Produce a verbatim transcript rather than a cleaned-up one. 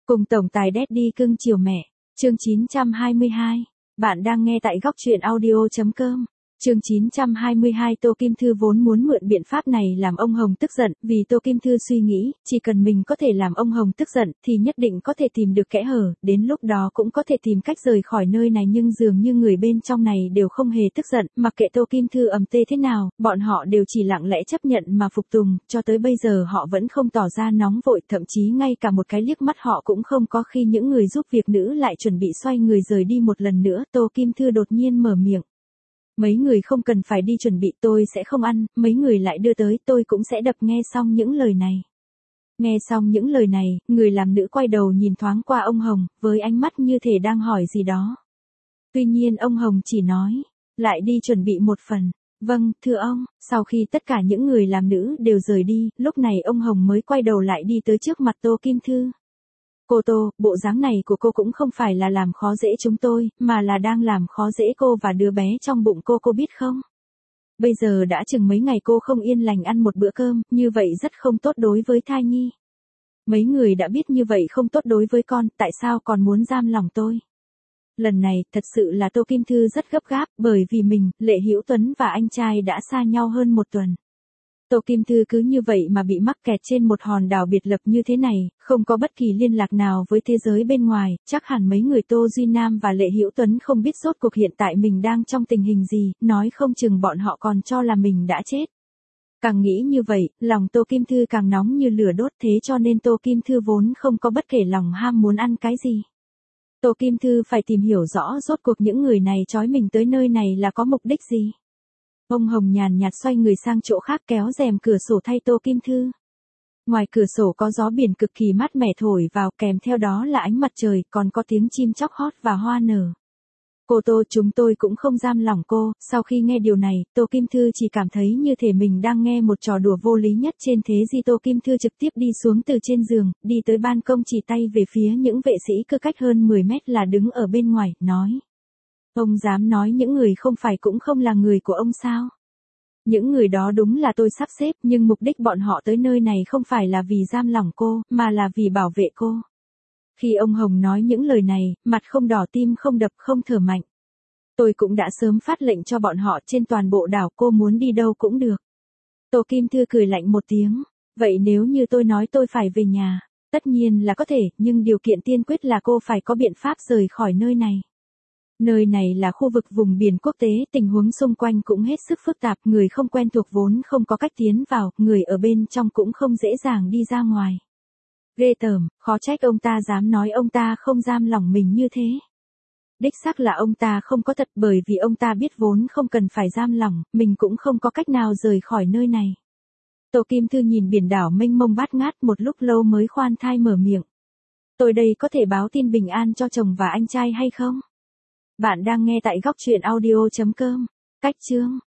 Cùng tổng tài Daddy cưng chiều mẹ, chương chín trăm hai mươi hai. Bạn đang nghe tại góc truyện audio chấm com. Chương chín trăm hai mươi hai. Tô Kim Thư vốn muốn mượn biện pháp này làm ông Hồng tức giận, vì Tô Kim Thư suy nghĩ, chỉ cần mình có thể làm ông Hồng tức giận, thì nhất định có thể tìm được kẽ hở, đến lúc đó cũng có thể tìm cách rời khỏi nơi này, nhưng dường như người bên trong này đều không hề tức giận, mặc kệ Tô Kim Thư ầm tê thế nào, bọn họ đều chỉ lặng lẽ chấp nhận mà phục tùng, cho tới bây giờ họ vẫn không tỏ ra nóng vội, thậm chí ngay cả một cái liếc mắt họ cũng không có. Khi những người giúp việc nữ lại chuẩn bị xoay người rời đi một lần nữa, Tô Kim Thư đột nhiên mở miệng. Mấy người không cần phải đi chuẩn bị, tôi sẽ không ăn, mấy người lại đưa tới, tôi cũng sẽ đập. Nghe xong những lời này. Nghe xong những lời này, người làm nữ quay đầu nhìn thoáng qua ông Hồng, với ánh mắt như thể đang hỏi gì đó. Tuy nhiên ông Hồng chỉ nói, lại đi chuẩn bị một phần. Vâng, thưa ông. Sau khi tất cả những người làm nữ đều rời đi, lúc này ông Hồng mới quay đầu lại đi tới trước mặt Tô Kim Thư. Cô Tô, bộ dáng này của cô cũng không phải là làm khó dễ chúng tôi, mà là đang làm khó dễ cô và đứa bé trong bụng cô, cô biết không? Bây giờ đã chừng mấy ngày cô không yên lành ăn một bữa cơm, như vậy rất không tốt đối với thai nhi. Mấy người đã biết như vậy không tốt đối với con, tại sao còn muốn giam lòng tôi? Lần này, thật sự là Tô Kim Thư rất gấp gáp, bởi vì mình, Lệ Hữu Tuấn và anh trai đã xa nhau hơn một tuần. Tô Kim Thư cứ như vậy mà bị mắc kẹt trên một hòn đảo biệt lập như thế này, không có bất kỳ liên lạc nào với thế giới bên ngoài, chắc hẳn mấy người Tô Duy Nam và Lệ Hữu Tuấn không biết rốt cuộc hiện tại mình đang trong tình hình gì, nói không chừng bọn họ còn cho là mình đã chết. Càng nghĩ như vậy, lòng Tô Kim Thư càng nóng như lửa đốt, thế cho nên Tô Kim Thư vốn không có bất kể lòng ham muốn ăn cái gì. Tô Kim Thư phải tìm hiểu rõ rốt cuộc những người này trói mình tới nơi này là có mục đích gì. Ông Hồng nhàn nhạt xoay người sang chỗ khác, kéo rèm cửa sổ thay Tô Kim Thư. Ngoài cửa sổ có gió biển cực kỳ mát mẻ thổi vào, kèm theo đó là ánh mặt trời, còn có tiếng chim chóc hót và hoa nở. Cô Tô, chúng tôi cũng không giam lòng cô. Sau khi nghe điều này, Tô Kim Thư chỉ cảm thấy như thể mình đang nghe một trò đùa vô lý nhất trên thế gian. Tô Kim Thư trực tiếp đi xuống từ trên giường, đi tới ban công, chỉ tay về phía những vệ sĩ cứ cách hơn mười mét là đứng ở bên ngoài, nói. Ông dám nói những người không phải cũng không là người của ông sao? Những người đó đúng là tôi sắp xếp, nhưng mục đích bọn họ tới nơi này không phải là vì giam lỏng cô, mà là vì bảo vệ cô. Khi ông Hồng nói những lời này, mặt không đỏ, tim không đập, không thở mạnh. Tôi cũng đã sớm phát lệnh cho bọn họ trên toàn bộ đảo, cô muốn đi đâu cũng được. Tô Kim Thư cười lạnh một tiếng. Vậy nếu như tôi nói tôi phải về nhà, tất nhiên là có thể, nhưng điều kiện tiên quyết là cô phải có biện pháp rời khỏi nơi này. Nơi này là khu vực vùng biển quốc tế, tình huống xung quanh cũng hết sức phức tạp, người không quen thuộc vốn không có cách tiến vào, người ở bên trong cũng không dễ dàng đi ra ngoài. Ghê tởm, khó trách ông ta dám nói ông ta không giam lòng mình như thế. Đích xác là ông ta không có thật, bởi vì ông ta biết vốn không cần phải giam lòng, mình cũng không có cách nào rời khỏi nơi này. Tô Kim Thư nhìn biển đảo mênh mông bát ngát một lúc lâu mới khoan thai mở miệng. Tôi đây có thể báo tin bình an cho chồng và anh trai hay không? Bạn đang nghe tại góc truyện audio chấm com. Cách chương